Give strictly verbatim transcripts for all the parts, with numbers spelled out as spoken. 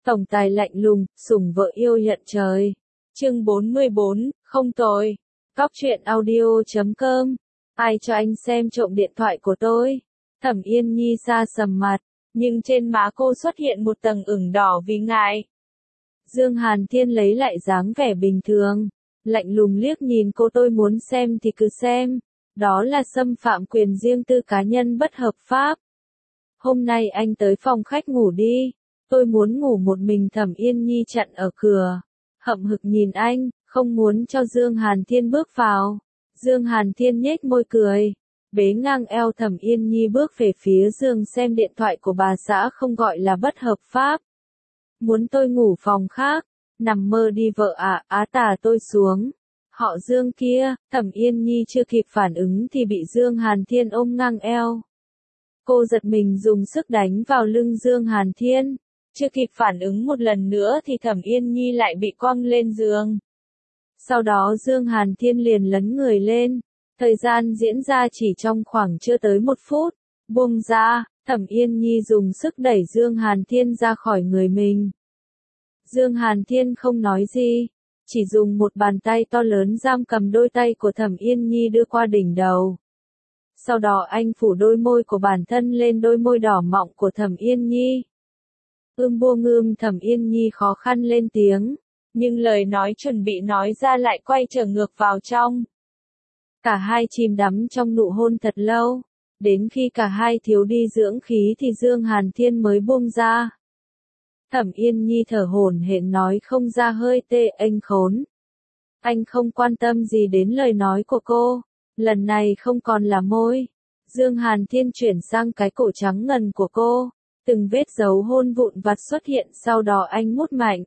Tổng tài lạnh lùng, sủng vợ yêu nhận trời. Chương bốn mươi bốn, không tồi. Cóc truyện audio chấm com. Ai cho anh xem trộm điện thoại của tôi? Thẩm Yên Nhi xa sầm mặt, nhưng trên má cô xuất hiện một tầng ửng đỏ vì ngại. Dương Hàn Thiên lấy lại dáng vẻ bình thường, lạnh lùng liếc nhìn cô, tôi muốn xem thì cứ xem. Đó là xâm phạm quyền riêng tư cá nhân bất hợp pháp. Hôm nay anh tới phòng khách ngủ đi. Tôi muốn ngủ một mình. Thẩm Yên Nhi chặn ở cửa, hậm hực nhìn anh, không muốn cho Dương Hàn Thiên bước vào. Dương Hàn Thiên nhếch môi cười, bế ngang eo Thẩm Yên Nhi bước về phía giường, xem điện thoại của bà xã không gọi là bất hợp pháp. Muốn tôi ngủ phòng khác, nằm mơ đi vợ ạ, à, á tà tôi xuống. Họ Dương kia. Thẩm Yên Nhi chưa kịp phản ứng thì bị Dương Hàn Thiên ôm ngang eo. Cô giật mình dùng sức đánh vào lưng Dương Hàn Thiên. Chưa kịp phản ứng một lần nữa thì Thẩm Yên Nhi lại bị quăng lên giường. Sau đó Dương Hàn Thiên liền lấn người lên. Thời gian diễn ra chỉ trong khoảng chưa tới một phút. Buông ra, Thẩm Yên Nhi dùng sức đẩy Dương Hàn Thiên ra khỏi người mình. Dương Hàn Thiên không nói gì, chỉ dùng một bàn tay to lớn giam cầm đôi tay của Thẩm Yên Nhi đưa qua đỉnh đầu. Sau đó anh phủ đôi môi của bản thân lên đôi môi đỏ mọng của Thẩm Yên Nhi. Ưm buông ưm. Thẩm Yên Nhi khó khăn lên tiếng, nhưng lời nói chuẩn bị nói ra lại quay trở ngược vào trong. Cả hai chìm đắm trong nụ hôn thật lâu, đến khi cả hai thiếu đi dưỡng khí thì Dương Hàn Thiên mới buông ra. Thẩm Yên Nhi thở hổn hển nói không ra hơi, tê anh khốn. Anh không quan tâm gì đến lời nói của cô, lần này không còn là môi. Dương Hàn Thiên chuyển sang cái cổ trắng ngần của cô, từng vết dấu hôn vụn vặt xuất hiện, sau đó anh mút mạnh.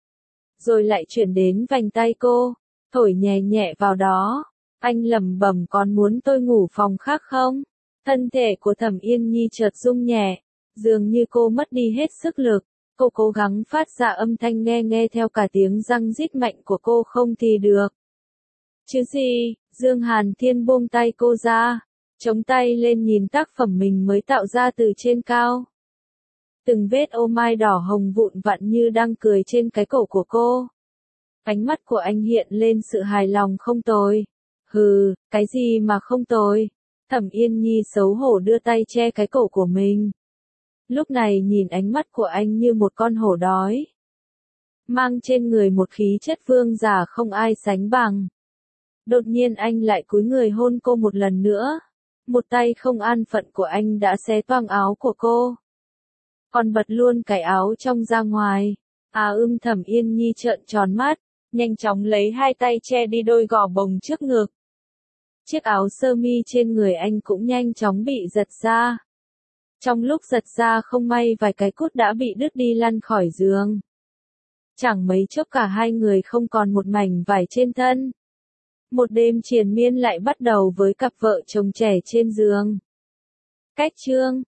Rồi lại chuyển đến vành tay cô, thổi nhẹ nhẹ vào đó. Anh lẩm bẩm, còn muốn tôi ngủ phòng khác không? Thân thể của Thẩm Yên Nhi chợt rung nhẹ, dường như cô mất đi hết sức lực. Cô cố gắng phát ra âm thanh nghe nghe theo cả tiếng răng rít mạnh của cô không thì được. Chứ gì? Dương Hàn Thiên buông tay cô ra, chống tay lên nhìn tác phẩm mình mới tạo ra từ trên cao. Từng vết ô mai đỏ hồng vụn vặn như đang cười trên cái cổ của cô. Ánh mắt của anh hiện lên sự hài lòng. Không tồi. Hừ, cái gì mà không tồi? Thẩm Yên Nhi xấu hổ đưa tay che cái cổ của mình. Lúc này nhìn ánh mắt của anh như một con hổ đói, mang trên người một khí chất vương giả không ai sánh bằng. Đột nhiên anh lại cúi người hôn cô một lần nữa. Một tay không an phận của anh đã xé toang áo của cô, còn bật luôn cái áo trong ra ngoài. À ưm. Thẩm Yên Nhi trợn tròn mắt, nhanh chóng lấy hai tay che đi đôi gò bồng trước ngực. Chiếc áo sơ mi trên người anh cũng nhanh chóng bị giật ra. Trong lúc giật ra không may vài cái cút đã bị đứt đi lăn khỏi giường. Chẳng mấy chốc cả hai người không còn một mảnh vải trên thân. Một đêm triền miên lại bắt đầu với cặp vợ chồng trẻ trên giường. Cách chương